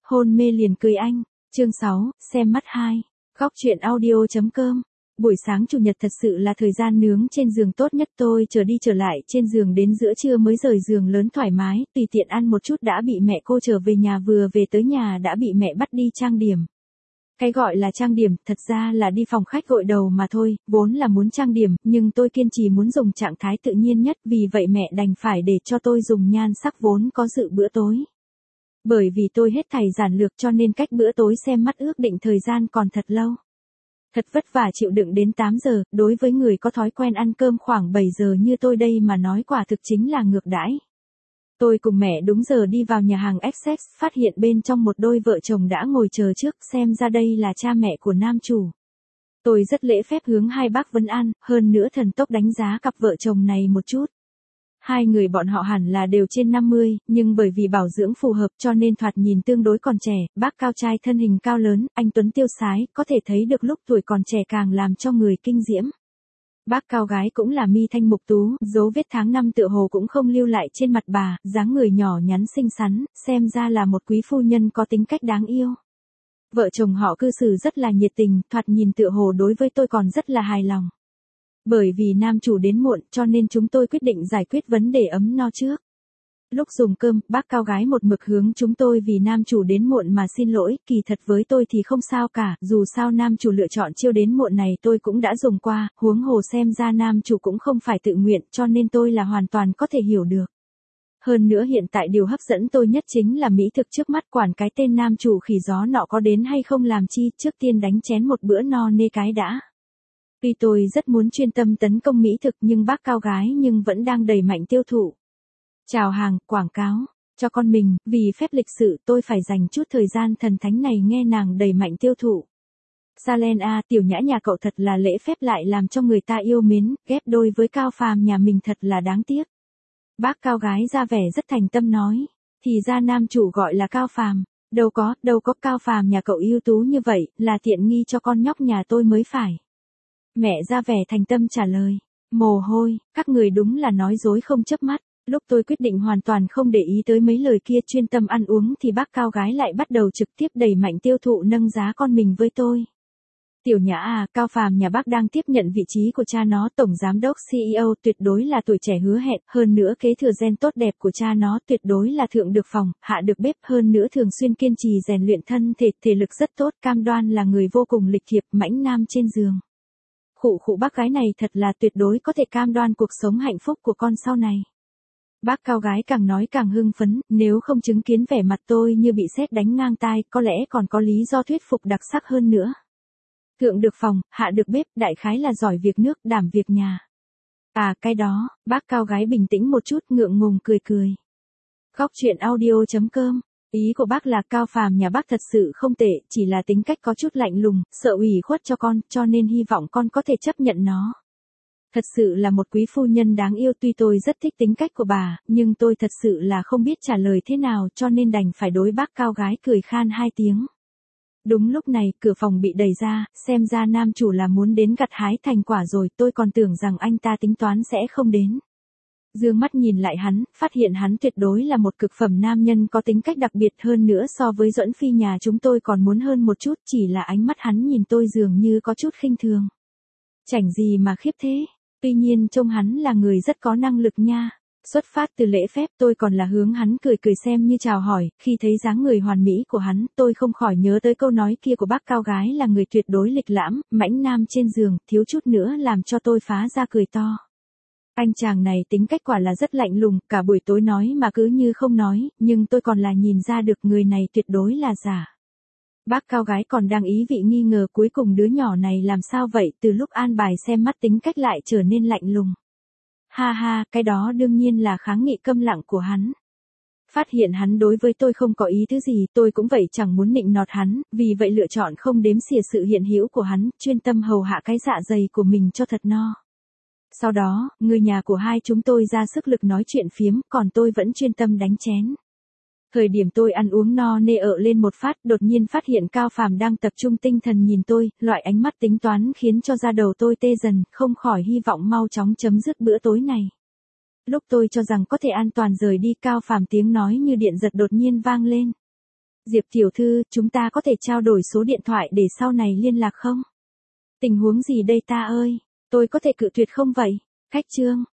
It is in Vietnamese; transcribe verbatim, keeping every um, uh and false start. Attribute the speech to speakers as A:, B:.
A: hôn mê liền cười anh. Chương sáu, xem mắt hai. Góc truyện audio chấm com. Buổi sáng chủ nhật thật sự là thời gian nướng trên giường tốt nhất, tôi chờ đi trở lại trên giường đến giữa trưa mới rời giường lớn thoải mái, tùy tiện ăn một chút đã bị mẹ cô trở về nhà, vừa về tới nhà đã bị mẹ bắt đi trang điểm. Cái gọi là trang điểm, thật ra là đi phòng khách gội đầu mà thôi, vốn là muốn trang điểm, nhưng tôi kiên trì muốn dùng trạng thái tự nhiên nhất, vì vậy mẹ đành phải để cho tôi dùng nhan sắc vốn có dự bữa tối. Bởi vì tôi hết thảy giản lược cho nên cách bữa tối xem mắt ước định thời gian còn thật lâu. Thật vất vả chịu đựng đến tám giờ, đối với người có thói quen ăn cơm khoảng bảy giờ như tôi đây mà nói quả thực chính là ngược đãi. Tôi cùng mẹ đúng giờ đi vào nhà hàng Essex, phát hiện bên trong một đôi vợ chồng đã ngồi chờ trước, xem ra đây là cha mẹ của nam chủ. Tôi rất lễ phép hướng hai bác vấn an, hơn nữa thần tốc đánh giá cặp vợ chồng này một chút. Hai người bọn họ hẳn là đều trên năm mươi, nhưng bởi vì bảo dưỡng phù hợp cho nên thoạt nhìn tương đối còn trẻ, bác cao trai thân hình cao lớn, anh tuấn tiêu sái, có thể thấy được lúc tuổi còn trẻ càng làm cho người kinh diễm. Bác cao gái cũng là mi thanh mục tú, dấu vết tháng năm tựa hồ cũng không lưu lại trên mặt bà, dáng người nhỏ nhắn xinh xắn, xem ra là một quý phu nhân có tính cách đáng yêu. Vợ chồng họ cư xử rất là nhiệt tình, thoạt nhìn tựa hồ đối với tôi còn rất là hài lòng. Bởi vì nam chủ đến muộn cho nên chúng tôi quyết định giải quyết vấn đề ấm no trước. Lúc dùng cơm, bác cao gái một mực hướng chúng tôi vì nam chủ đến muộn mà xin lỗi, kỳ thật với tôi thì không sao cả, dù sao nam chủ lựa chọn chiêu đến muộn này tôi cũng đã dùng qua, huống hồ xem ra nam chủ cũng không phải tự nguyện cho nên tôi là hoàn toàn có thể hiểu được. Hơn nữa hiện tại điều hấp dẫn tôi nhất chính là mỹ thực trước mắt, quản cái tên nam chủ khỉ gió nọ có đến hay không làm chi, trước tiên đánh chén một bữa no nê cái đã. Tuy tôi rất muốn chuyên tâm tấn công mỹ thực nhưng bác cao gái nhưng vẫn đang đẩy mạnh tiêu thụ. Chào hàng, quảng cáo, cho con mình, vì phép lịch sự tôi phải dành chút thời gian thần thánh này nghe nàng đẩy mạnh tiêu thụ. Salen a, tiểu nhã nhà cậu thật là lễ phép lại làm cho người ta yêu mến, ghép đôi với Cao Phàm nhà mình thật là đáng tiếc. Bác cao gái ra vẻ rất thành tâm nói, thì ra nam chủ gọi là Cao Phàm, đâu có, đâu có, Cao Phàm nhà cậu ưu tú như vậy, là tiện nghi cho con nhóc nhà tôi mới phải. Mẹ ra vẻ thành tâm trả lời, mồ hôi, các người đúng là nói dối không chớp mắt. Lúc tôi quyết định hoàn toàn không để ý tới mấy lời kia, chuyên tâm ăn uống thì bác cao gái lại bắt đầu trực tiếp đẩy mạnh tiêu thụ nâng giá con mình với tôi. Tiểu nhã à, Cao Phàm nhà bác đang tiếp nhận vị trí của cha nó, tổng giám đốc xê e ô, tuyệt đối là tuổi trẻ hứa hẹn, hơn nữa kế thừa gen tốt đẹp của cha nó, tuyệt đối là thượng được phòng, hạ được bếp, hơn nữa thường xuyên kiên trì rèn luyện thân thể, thể lực rất tốt, cam đoan là người vô cùng lịch thiệp, mãnh nam trên giường. Khụ khụ, bác gái này thật là tuyệt đối có thể cam đoan cuộc sống hạnh phúc của con sau này. Bác cao gái càng nói càng hưng phấn, nếu không chứng kiến vẻ mặt tôi như bị sét đánh ngang tai, có lẽ còn có lý do thuyết phục đặc sắc hơn nữa. Thượng được phòng, hạ được bếp, đại khái là giỏi việc nước, đảm việc nhà. À, cái đó, bác cao gái bình tĩnh một chút, ngượng ngùng cười cười. Góc truyện audio chấm com. Ý của bác là Cao Phàm nhà bác thật sự không tệ, chỉ là tính cách có chút lạnh lùng, sợ ủy khuất cho con, cho nên hy vọng con có thể chấp nhận nó. Thật sự là một quý phu nhân đáng yêu, tuy tôi rất thích tính cách của bà, nhưng tôi thật sự là không biết trả lời thế nào cho nên đành phải đối bác cao gái cười khan hai tiếng. Đúng lúc này, cửa phòng bị đẩy ra, xem ra nam chủ là muốn đến gặt hái thành quả rồi, tôi còn tưởng rằng anh ta tính toán sẽ không đến. Dương mắt nhìn lại hắn, phát hiện hắn tuyệt đối là một cực phẩm nam nhân có tính cách đặc biệt, hơn nữa so với Duẫn Phi nhà chúng tôi còn muốn hơn một chút, chỉ là ánh mắt hắn nhìn tôi dường như có chút khinh thường. Chảnh gì mà khiếp thế, tuy nhiên trông hắn là người rất có năng lực nha. Xuất phát từ lễ phép tôi còn là hướng hắn cười cười xem như chào hỏi, khi thấy dáng người hoàn mỹ của hắn, tôi không khỏi nhớ tới câu nói kia của bác cao gái là người tuyệt đối lịch lãm, mãnh nam trên giường, thiếu chút nữa làm cho tôi phá ra cười to. Anh chàng này tính cách quả là rất lạnh lùng, cả buổi tối nói mà cứ như không nói, nhưng tôi còn là nhìn ra được người này tuyệt đối là giả. Bác cao gái còn đang ý vị nghi ngờ cuối cùng đứa nhỏ này làm sao vậy, từ lúc an bài xem mắt tính cách lại trở nên lạnh lùng. Ha ha, cái đó đương nhiên là kháng nghị câm lặng của hắn. Phát hiện hắn đối với tôi không có ý thứ gì, tôi cũng vậy chẳng muốn nịnh nọt hắn, vì vậy lựa chọn không đếm xỉa sự hiện hữu của hắn, chuyên tâm hầu hạ cái dạ dày của mình cho thật no. Sau đó, người nhà của hai chúng tôi ra sức lực nói chuyện phiếm, còn tôi vẫn chuyên tâm đánh chén. Thời điểm tôi ăn uống no nê ợ lên một phát, đột nhiên phát hiện Cao Phàm đang tập trung tinh thần nhìn tôi, loại ánh mắt tính toán khiến cho da đầu tôi tê dần, không khỏi hy vọng mau chóng chấm dứt bữa tối này. Lúc tôi cho rằng có thể an toàn rời đi, Cao Phàm tiếng nói như điện giật đột nhiên vang lên. Diệp tiểu thư, chúng ta có thể trao đổi số điện thoại để sau này liên lạc không? Tình huống gì đây ta ơi? Tôi có thể cự tuyệt không vậy? Khách Trương,